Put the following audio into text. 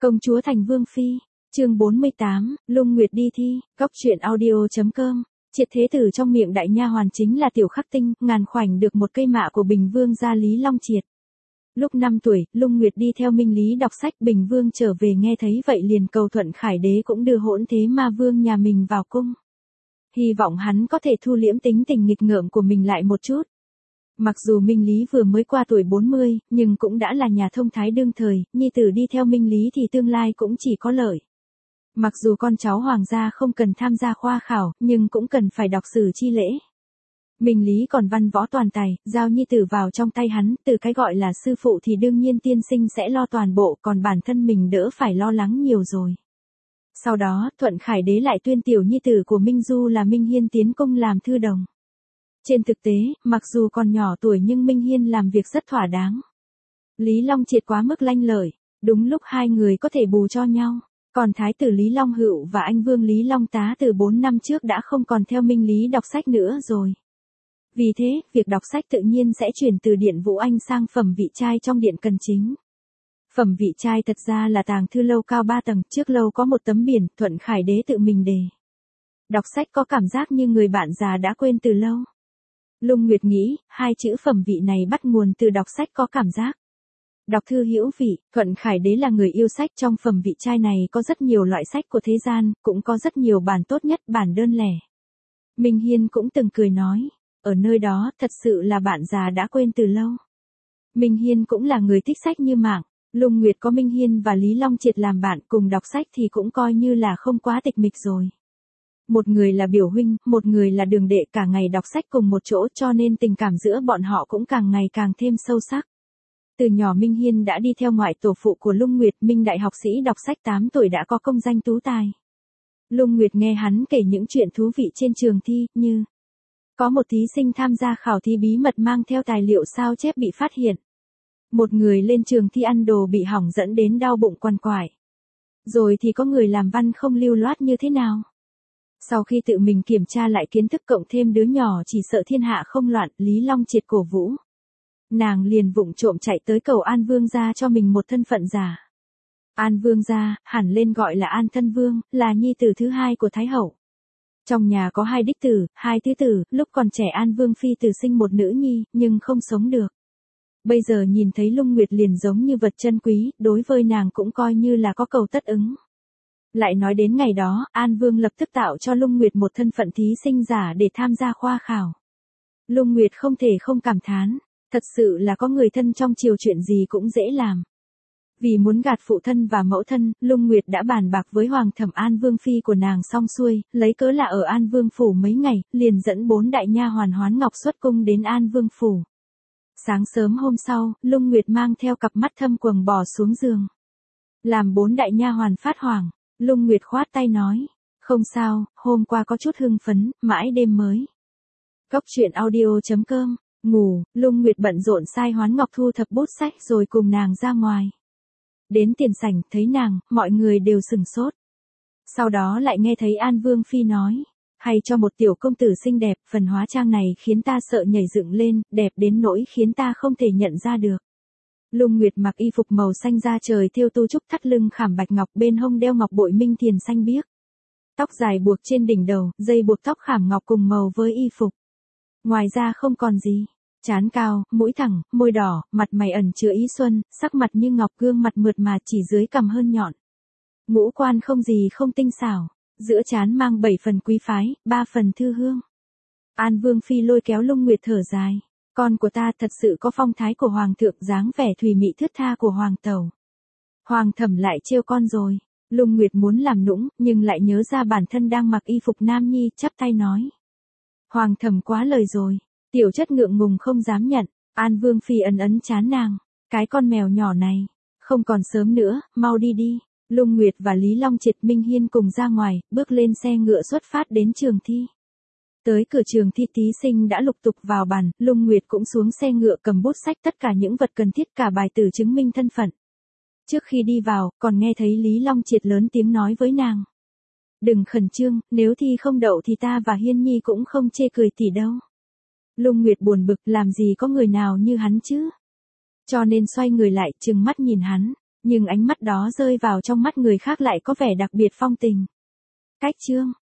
Công chúa thành vương phi, chương 48, Lung Nguyệt đi thi, Cóc truyện audio.com. Triệt thế tử trong miệng đại nha hoàn chính là Tiểu Khắc Tinh, ngàn khoảnh được một cây mạ của Bình Vương gia Lý Long Triệt. Lúc 5 tuổi, Lung Nguyệt đi theo Minh Lý đọc sách, Bình Vương trở về nghe thấy vậy liền cầu thuận Khải đế cũng đưa Hỗn Thế Ma Vương nhà mình vào cung. Hy vọng hắn có thể thu liễm tính tình nghịch ngợm của mình lại một chút. Mặc dù Minh Lý vừa mới qua tuổi 40, nhưng cũng đã là nhà thông thái đương thời, nhi tử đi theo Minh Lý thì tương lai cũng chỉ có lợi. Mặc dù con cháu hoàng gia không cần tham gia khoa khảo, nhưng cũng cần phải đọc sử chi lễ. Minh Lý còn văn võ toàn tài, giao nhi tử vào trong tay hắn, từ cái gọi là sư phụ thì đương nhiên tiên sinh sẽ lo toàn bộ, còn bản thân mình đỡ phải lo lắng nhiều rồi. Sau đó, Thuận Khải đế lại tuyên tiểu nhi tử của Minh Du là Minh Hiên tiến cung làm thư đồng. Trên thực tế, mặc dù còn nhỏ tuổi nhưng Minh Hiên làm việc rất thỏa đáng. Lý Long Triệt quá mức lanh lợi, đúng lúc hai người có thể bù cho nhau. Còn thái tử Lý Long Hữu và anh vương Lý Long Tá từ 4 năm trước đã không còn theo Minh Lý đọc sách nữa rồi. Vì thế, việc đọc sách tự nhiên sẽ chuyển từ điện Vũ Anh sang phẩm vị trai trong điện Cần Chính. Phẩm vị trai thật ra là tàng thư lâu cao 3 tầng, trước lâu có một tấm biển, Thuận Khải đế tự mình đề. Đọc sách có cảm giác như người bạn già đã quên từ lâu. Lung Nguyệt nghĩ, hai chữ phẩm vị này bắt nguồn từ đọc sách có cảm giác. Đọc thư hữu vị, Thuận Khải đế là người yêu sách, trong phẩm vị trai này có rất nhiều loại sách của thế gian, cũng có rất nhiều bản tốt nhất, bản đơn lẻ. Minh Hiên cũng từng cười nói, ở nơi đó thật sự là bạn già đã quên từ lâu. Minh Hiên cũng là người thích sách như mạng, Lung Nguyệt có Minh Hiên và Lý Long Triệt làm bạn cùng đọc sách thì cũng coi như là không quá tịch mịch rồi. Một người là biểu huynh, một người là đường đệ, cả ngày đọc sách cùng một chỗ cho nên tình cảm giữa bọn họ cũng càng ngày càng thêm sâu sắc. Từ nhỏ Minh Hiên đã đi theo ngoại tổ phụ của Lung Nguyệt, Minh đại học sĩ đọc sách 8 tuổi đã có công danh tú tài. Lung Nguyệt nghe hắn kể những chuyện thú vị trên trường thi, như có một thí sinh tham gia khảo thí bí mật mang theo tài liệu sao chép bị phát hiện. Một người lên trường thi ăn đồ bị hỏng dẫn đến đau bụng quằn quại. Rồi thì có người làm văn không lưu loát như thế nào. Sau khi tự mình kiểm tra lại kiến thức cộng thêm đứa nhỏ chỉ sợ thiên hạ không loạn, Lý Long Triệt cổ vũ. Nàng liền vụng trộm chạy tới cầu An Vương gia cho mình một thân phận giả. An Vương gia, hẳn lên gọi là An Thân Vương, là nhi tử thứ hai của Thái Hậu. Trong nhà có 2 đích tử, 2 tứ tử, lúc còn trẻ An Vương phi tử sinh một nữ nhi, nhưng không sống được. Bây giờ nhìn thấy Lung Nguyệt liền giống như vật chân quý, đối với nàng cũng coi như là có cầu tất ứng. Lại nói đến ngày đó, An Vương lập tức tạo cho Lung Nguyệt một thân phận thí sinh giả để tham gia khoa khảo. Lung Nguyệt không thể không cảm thán, thật sự là có người thân trong triều chuyện gì cũng dễ làm. Vì muốn gạt phụ thân và mẫu thân, Lung Nguyệt đã bàn bạc với Hoàng thẩm An Vương phi của nàng xong xuôi, lấy cớ là ở An Vương phủ mấy ngày, liền dẫn 4 đại nha hoàn Hoán Ngọc xuất cung đến An Vương phủ. Sáng sớm hôm sau, Lung Nguyệt mang theo cặp mắt thâm quầng bò xuống giường. Làm 4 đại nha hoàn phát hoảng, Lung Nguyệt khoát tay nói, không sao, hôm qua có chút hưng phấn, mãi đêm mới. Cóc truyện audio.com, ngủ, Lung Nguyệt bận rộn sai Hoán Ngọc thu thập bút sách rồi cùng nàng ra ngoài. Đến tiền sảnh, thấy nàng, mọi người đều sừng sốt. Sau đó lại nghe thấy An Vương phi nói, hay cho một tiểu công tử xinh đẹp, phần hóa trang này khiến ta sợ nhảy dựng lên, đẹp đến nỗi khiến ta không thể nhận ra được. Lung Nguyệt mặc y phục màu xanh da trời thêu tu trúc, thắt lưng khảm bạch ngọc, bên hông đeo ngọc bội minh thiền xanh biếc. Tóc dài buộc trên đỉnh đầu, dây buộc tóc khảm ngọc cùng màu với y phục. Ngoài ra không còn gì. Trán cao, mũi thẳng, môi đỏ, mặt mày ẩn chứa ý xuân, sắc mặt như ngọc, gương mặt mượt mà chỉ dưới cằm hơn nhọn. Ngũ quan không gì không tinh xảo, giữa trán mang 7 phần quý phái, 3 phần thư hương. An Vương phi lôi kéo Lung Nguyệt thở dài, con của ta thật sự có phong thái của hoàng thượng, dáng vẻ thùy mị thướt tha của hoàng tẩu. Hoàng thẩm lại trêu con rồi. Lung Nguyệt muốn làm nũng, nhưng lại nhớ ra bản thân đang mặc y phục nam nhi, chắp tay nói. Hoàng thẩm quá lời rồi. Tiểu chất ngượng ngùng không dám nhận. An Vương phi ấn ấn trán nàng, cái con mèo nhỏ này, không còn sớm nữa, mau đi đi. Lung Nguyệt và Lý Long Triệt, Minh Hiên cùng ra ngoài, bước lên xe ngựa xuất phát đến trường thi. Tới cửa trường thi thí sinh đã lục tục vào bàn, Lung Nguyệt cũng xuống xe ngựa cầm bút sách tất cả những vật cần thiết, cả bài tử chứng minh thân phận. Trước khi đi vào, còn nghe thấy Lý Long Triệt lớn tiếng nói với nàng. Đừng khẩn trương, nếu thi không đậu thì ta và Hiên Nhi cũng không chê cười tỷ đâu. Lung Nguyệt buồn bực, làm gì có người nào như hắn chứ. Cho nên xoay người lại, trừng mắt nhìn hắn. nhưng ánh mắt đó rơi vào trong mắt người khác lại có vẻ đặc biệt phong tình. Cách chương